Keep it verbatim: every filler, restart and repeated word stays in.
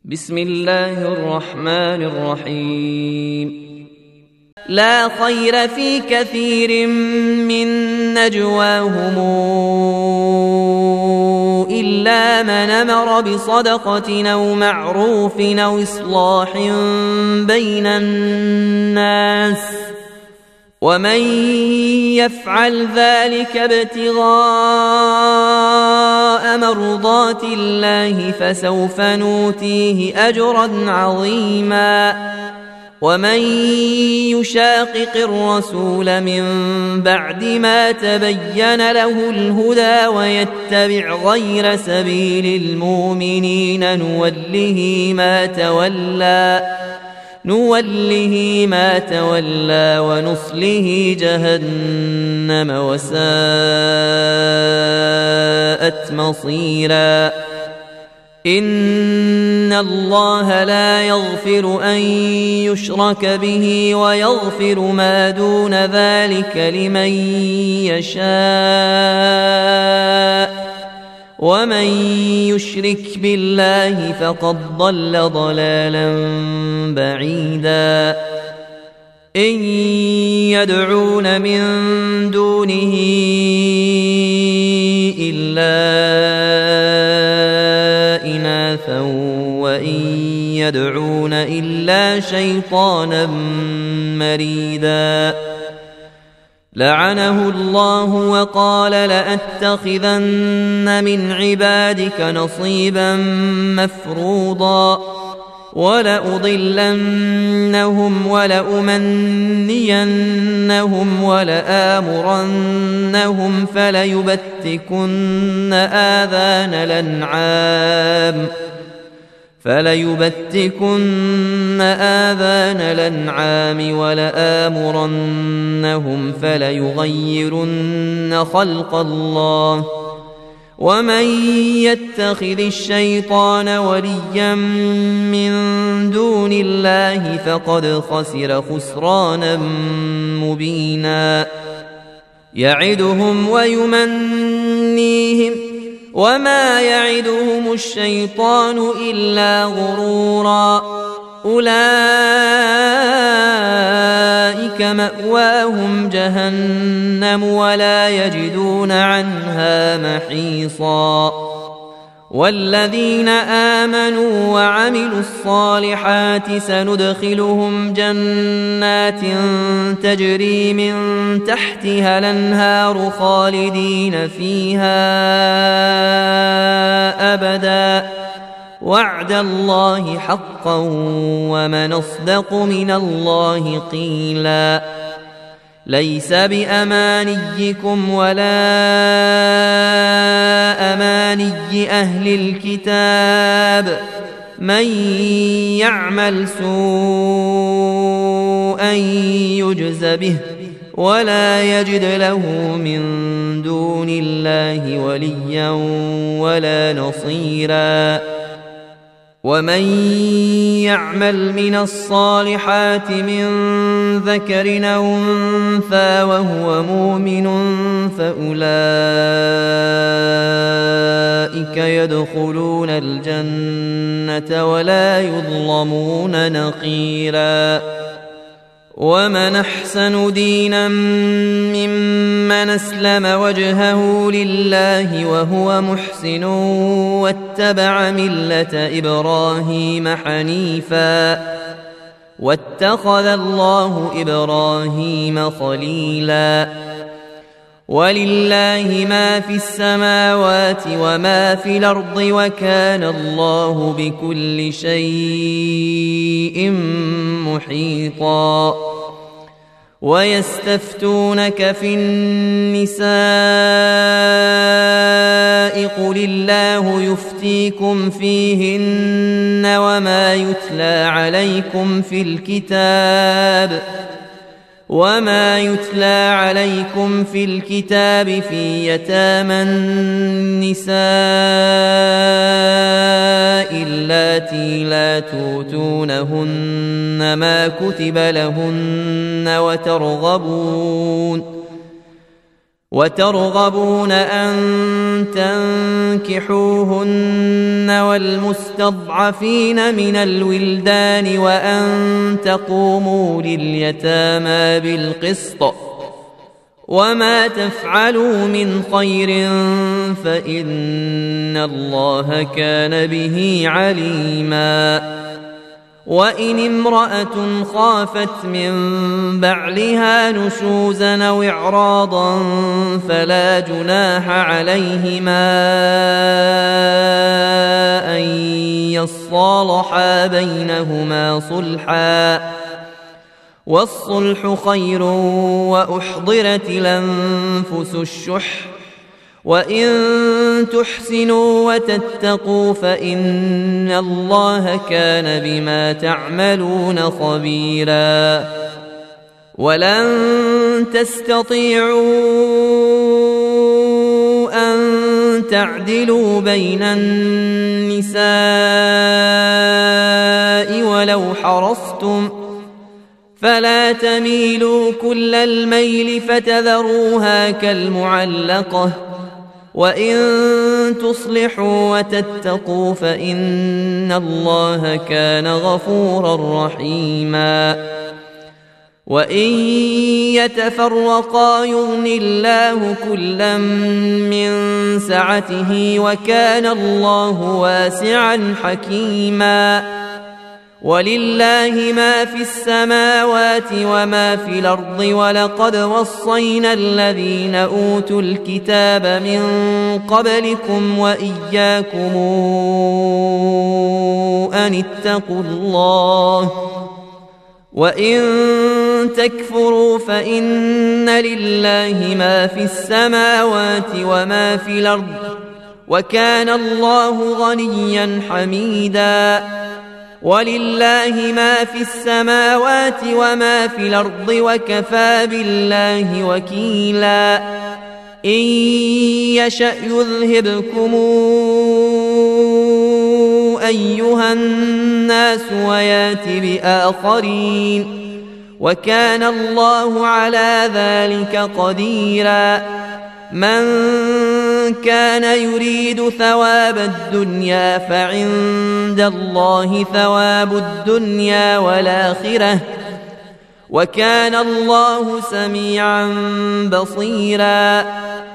بسم الله الرحمن الرحيم. لا خير في كثير من نجواهم إلا من أمر بصدقة أو معروف أو إصلاح بين الناس، ومن يفعل ذلك ابتغاء مرضات الله فسوف نؤتيه أجرا عظيما. ومن يشاقق الرسول من بعد ما تبين له الهدى ويتبع غير سبيل المؤمنين نوله ما تولى نوله ما تولى ونصله جهنم وساءت مصيرا. إن الله لا يغفر أن يشرك به ويغفر ما دون ذلك لمن يشاء، ومن يشرك بالله فقد ضل ضلالا بعيدا. إن يدعون من دونه إلا إناثا وإن يدعون إلا شيطانا مريدا. لعنه الله وقال لأتخذن من عبادك نصيبا مفروضا ولأضلنهم ولأمنينهم ولآمرنهم فليبتكن آذان الأنعام فليبتكن آذان الأنعام ولآمرنهم فليغيرن خلق الله. ومن يتخذ الشيطان وليا من دون الله فقد خسر خسرانا مبينا. يعدهم ويمنيهم وما يعدهم الشيطان إلا غرورا. أولئك مأواهم جهنم ولا يجدون عنها محيصا. والذين آمنوا وعملوا الصالحات سندخلهم جنات تجري من تحتها الأنهار خالدين فيها أبدا. وعد الله حقا ومن أصدق من الله قيلا. ليس بأمانيكم ولا أماني أهل الكتاب، من يعمل سوءا يجز به ولا يجد له من دون الله وليا ولا نصيرا. ومن يعمل من الصالحات من ذكر أو أنثى وهو مؤمن فأولئك يدخلون الجنة ولا يظلمون نقيرا. ومن أحسن دينا ممن أسلم وجهه لله وهو محسن واتبع ملة إبراهيم حنيفا واتخذ الله إبراهيم خليلا. ولله ما في السماوات وما في الأرض وكان الله بكل شيء محيطا. ويستفتونك في النساء قل الله يفتيكم فيهن وما يتلى عليكم في الكتاب وما يتلى عليكم في الكتاب في يتامى النساء اللاتي لا توتونهن ما كتب لهن وترغبون وترغبون أن تنكحوهن والمستضعفين من الولدان وأن تقوموا لليتامى بالقسط وما تفعلوا من خير فإن الله كان به عليما. وإن امرأة خافت من بعلها نشوزا أو إعراضا فلا جناح عليهما أن يصالحا بينهما صلحا والصلح خير وأحضرت الأنفس الشح وإن تحسنوا وتتقوا فإن الله كان بما تعملون خبيرا. ولن تستطيعوا أن تعدلوا بين النساء ولو حرصتم فلا تميلوا كل الميل فتذروها كالمعلقة وإن تصلحوا وتتقوا فإن الله كان غفورا رحيما. وإن يتفرقا يغن الله كلا من سعته وكان الله واسعا حكيما. ولله ما في السماوات وما في الأرض ولقد وصينا الذين أوتوا الكتاب من قبلكم وإياكم أن اتقوا الله وإن تكفروا فإن لله ما في السماوات وما في الأرض وكان الله غنيا حميدا. ولله ما في السماوات وما في الأرض وكفى بالله وكيلا. إن يشأ يذهبكم أيها الناس ويات بآخرين وكان الله على ذلك قديرا. من كان يريد ثواب الدنيا فعند الله ثواب الدنيا والآخرة وكان الله سميعا بصيرا.